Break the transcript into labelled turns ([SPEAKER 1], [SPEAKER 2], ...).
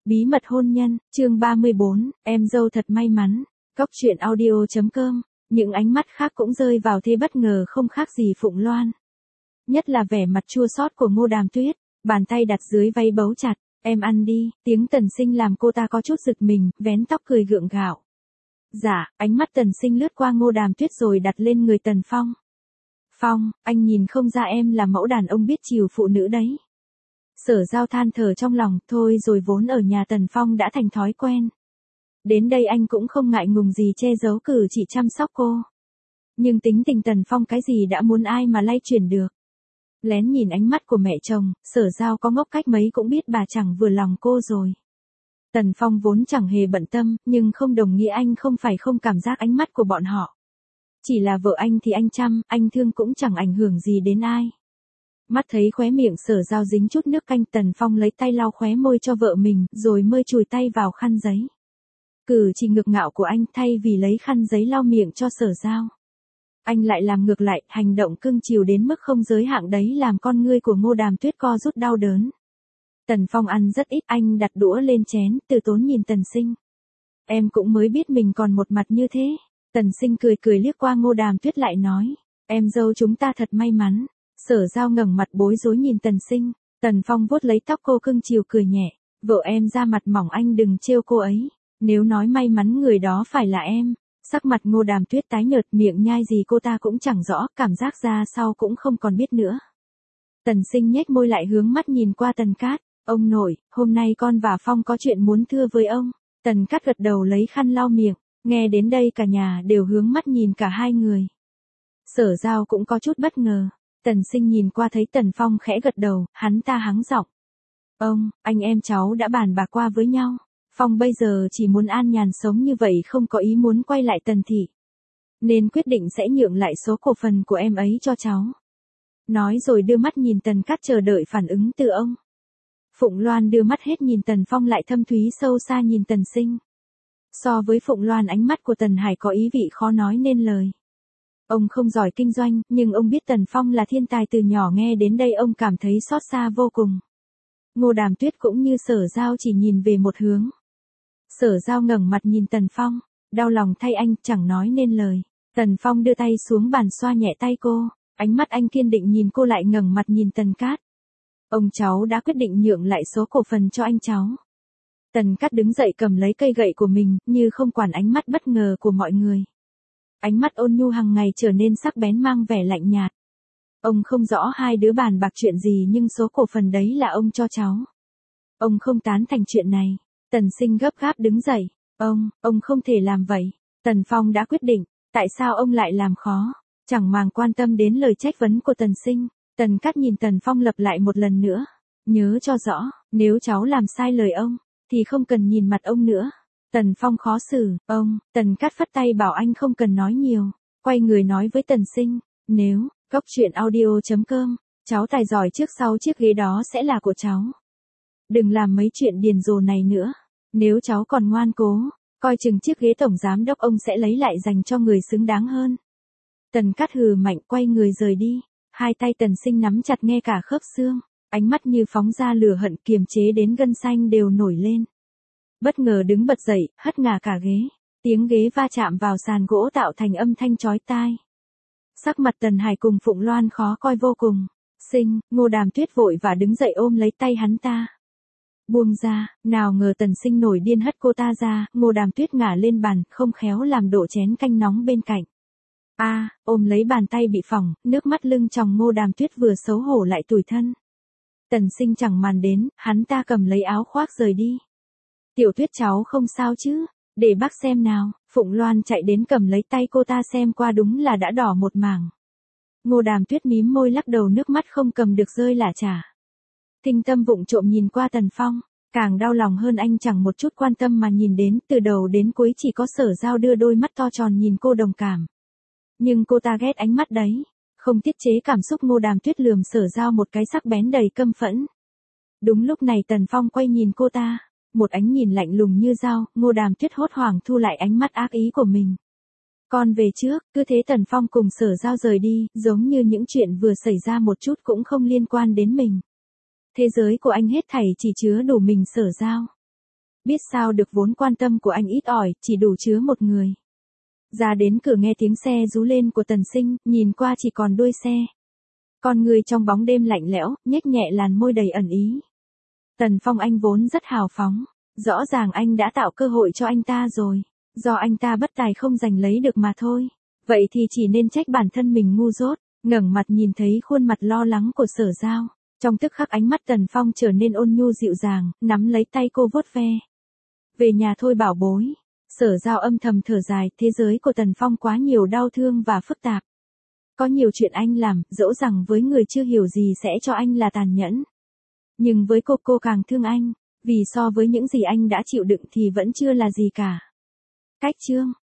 [SPEAKER 1] Bí mật hôn nhân, chương 34, em dâu thật may mắn. Cóc truyện audio.com, những ánh mắt khác cũng rơi vào thế bất ngờ không khác gì Phụng Loan. Nhất là vẻ mặt chua xót của Ngô Đàm Tuyết, bàn tay đặt dưới váy bấu chặt, em ăn đi, tiếng Tần Sinh làm cô ta có chút giật mình, vén tóc cười gượng gạo. Dạ, ánh mắt Tần Sinh lướt qua Ngô Đàm Tuyết rồi đặt lên người Tần Phong. Phong, anh nhìn không ra em là mẫu đàn ông biết chiều phụ nữ đấy. Sở Giao than thở trong lòng, thôi rồi vốn ở nhà Tần Phong đã thành thói quen. Đến đây anh cũng không ngại ngùng gì che giấu cử chỉ chăm sóc cô. Nhưng tính tình Tần Phong cái gì đã muốn ai mà lay chuyển được. Lén nhìn ánh mắt của mẹ chồng, Sở Giao có ngốc cách mấy cũng biết bà chẳng vừa lòng cô rồi. Tần Phong vốn chẳng hề bận tâm, nhưng không đồng nghĩa anh không phải không cảm giác ánh mắt của bọn họ. Chỉ là vợ anh thì anh chăm, anh thương cũng chẳng ảnh hưởng gì đến ai. Mắt thấy khóe miệng Sở Giao dính chút nước canh, Tần Phong lấy tay lau khóe môi cho vợ mình, rồi mới chùi tay vào khăn giấy. Cử chỉ ngược ngạo của anh, thay vì lấy khăn giấy lau miệng cho Sở Giao, anh lại làm ngược lại, hành động cưng chiều đến mức không giới hạn đấy làm con ngươi của Ngô Đàm Tuyết co rút đau đớn. Tần Phong ăn rất ít, anh đặt đũa lên chén, từ tốn nhìn Tần Sinh. Em cũng mới biết mình còn một mặt như thế. Tần Sinh cười cười liếc qua Ngô Đàm Tuyết lại nói, em dâu chúng ta thật may mắn. Sở Giao ngẩng mặt bối rối nhìn Tần Sinh, Tần Phong vuốt lấy tóc cô cưng chiều cười nhẹ, vợ em da mặt mỏng anh đừng trêu cô ấy, nếu nói may mắn người đó phải là em. Sắc mặt Ngô Đàm Tuyết tái nhợt, miệng nhai gì cô ta cũng chẳng rõ, cảm giác ra sau cũng không còn biết nữa. Tần Sinh nhếch môi lại hướng mắt nhìn qua Tần Cát, ông nội, hôm nay con và Phong có chuyện muốn thưa với ông. Tần Cát gật đầu lấy khăn lau miệng, nghe đến đây cả nhà đều hướng mắt nhìn cả hai người. Sở Giao cũng có chút bất ngờ. Tần Sinh nhìn qua thấy Tần Phong khẽ gật đầu, hắn ta hắng giọng. Ông, anh em cháu đã bàn bạc qua với nhau. Phong bây giờ chỉ muốn an nhàn sống như vậy, không có ý muốn quay lại Tần thị. Nên quyết định sẽ nhượng lại số cổ phần của em ấy cho cháu. Nói rồi đưa mắt nhìn Tần Cát chờ đợi phản ứng từ ông. Phụng Loan đưa mắt hết nhìn Tần Phong lại thâm thúy sâu xa nhìn Tần Sinh. So với Phụng Loan, ánh mắt của Tần Hải có ý vị khó nói nên lời. Ông không giỏi kinh doanh, nhưng ông biết Tần Phong là thiên tài, từ nhỏ nghe đến đây ông cảm thấy xót xa vô cùng. Ngô Đàm Tuyết cũng như Sở Giao chỉ nhìn về một hướng. Sở Giao ngẩng mặt nhìn Tần Phong, đau lòng thay anh, chẳng nói nên lời. Tần Phong đưa tay xuống bàn xoa nhẹ tay cô, ánh mắt anh kiên định nhìn cô lại ngẩng mặt nhìn Tần Cát. Ông cháu đã quyết định nhượng lại số cổ phần cho anh cháu. Tần Cát đứng dậy cầm lấy cây gậy của mình, như không quản ánh mắt bất ngờ của mọi người. Ánh mắt ôn nhu hàng ngày trở nên sắc bén mang vẻ lạnh nhạt. Ông không rõ hai đứa bàn bạc chuyện gì, nhưng số cổ phần đấy là ông cho cháu. Ông không tán thành chuyện này. Tần Sinh gấp gáp đứng dậy. Ông không thể làm vậy. Tần Phong đã quyết định, tại sao ông lại làm khó? Chẳng màng quan tâm đến lời trách vấn của Tần Sinh, Tần Cát nhìn Tần Phong lặp lại một lần nữa. Nhớ cho rõ, nếu cháu làm sai lời ông, thì không cần nhìn mặt ông nữa. Tần Phong khó xử, Tần Cát phất tay bảo anh không cần nói nhiều, quay người nói với Tần Sinh, nếu, Cóc truyện audio.com, cháu tài giỏi trước sau chiếc ghế đó sẽ là của cháu. Đừng làm mấy chuyện điên rồ này nữa, nếu cháu còn ngoan cố, coi chừng chiếc ghế tổng giám đốc ông sẽ lấy lại dành cho người xứng đáng hơn. Tần Cát hừ mạnh quay người rời đi, hai tay Tần Sinh nắm chặt nghe cả khớp xương, ánh mắt như phóng ra lửa hận kiềm chế đến gân xanh đều nổi lên. Bất ngờ đứng bật dậy, hất ngả cả ghế. Tiếng ghế va chạm vào sàn gỗ tạo thành âm thanh chói tai. Sắc mặt Tần Hải cùng Phụng Loan khó coi vô cùng. Sinh, Ngô Đàm Tuyết vội và đứng dậy ôm lấy tay hắn ta. Buông ra, nào ngờ Tần Sinh nổi điên hất cô ta ra, Ngô Đàm Tuyết ngả lên bàn, không khéo làm đổ chén canh nóng bên cạnh. Ôm lấy bàn tay bị phỏng, nước mắt lưng tròng Ngô Đàm Tuyết vừa xấu hổ lại tủi thân. Tần Sinh chẳng màn đến, hắn ta cầm lấy áo khoác rời đi. Tiểu Tuyết cháu không sao chứ, để bác xem nào. Phụng Loan chạy đến cầm lấy tay cô ta xem qua, đúng là đã đỏ một mảng. Ngô Đàm Tuyết mím môi lắc đầu, nước mắt không cầm được rơi lả chả. Thinh tâm vụng trộm nhìn qua Tần Phong, càng đau lòng hơn, anh chẳng một chút quan tâm mà nhìn đến, từ đầu đến cuối chỉ có Sở Giao đưa đôi mắt to tròn nhìn cô đồng cảm. Nhưng cô ta ghét ánh mắt đấy, không tiết chế cảm xúc. Ngô Đàm Tuyết lườm Sở Giao một cái sắc bén đầy căm phẫn. Đúng lúc này Tần Phong quay nhìn cô ta. Một ánh nhìn lạnh lùng như dao, Ngô Đàm Tuyết hốt hoảng thu lại ánh mắt ác ý của mình. Con về trước, cứ thế Tần Phong cùng Sở Giao rời đi, giống như những chuyện vừa xảy ra một chút cũng không liên quan đến mình. Thế giới của anh hết thảy chỉ chứa đủ mình Sở Giao. Biết sao được vốn quan tâm của anh ít ỏi, chỉ đủ chứa một người. Ra đến cửa nghe tiếng xe rú lên của Tần Sinh, nhìn qua chỉ còn đuôi xe. Con người trong bóng đêm lạnh lẽo, nhếch nhẹ làn môi đầy ẩn ý. Tần Phong anh vốn rất hào phóng. Rõ ràng anh đã tạo cơ hội cho anh ta rồi. Do anh ta bất tài không giành lấy được mà thôi. Vậy thì chỉ nên trách bản thân mình ngu dốt. Ngẩng mặt nhìn thấy khuôn mặt lo lắng của Sở Giao. Trong tức khắc ánh mắt Tần Phong trở nên ôn nhu dịu dàng, nắm lấy tay cô vuốt ve. Về nhà thôi bảo bối. Sở Giao âm thầm thở dài, thế giới của Tần Phong quá nhiều đau thương và phức tạp. Có nhiều chuyện anh làm, dẫu rằng với người chưa hiểu gì sẽ cho anh là tàn nhẫn. Nhưng với cô càng thương anh, vì so với những gì anh đã chịu đựng thì vẫn chưa là gì cả. Cách chương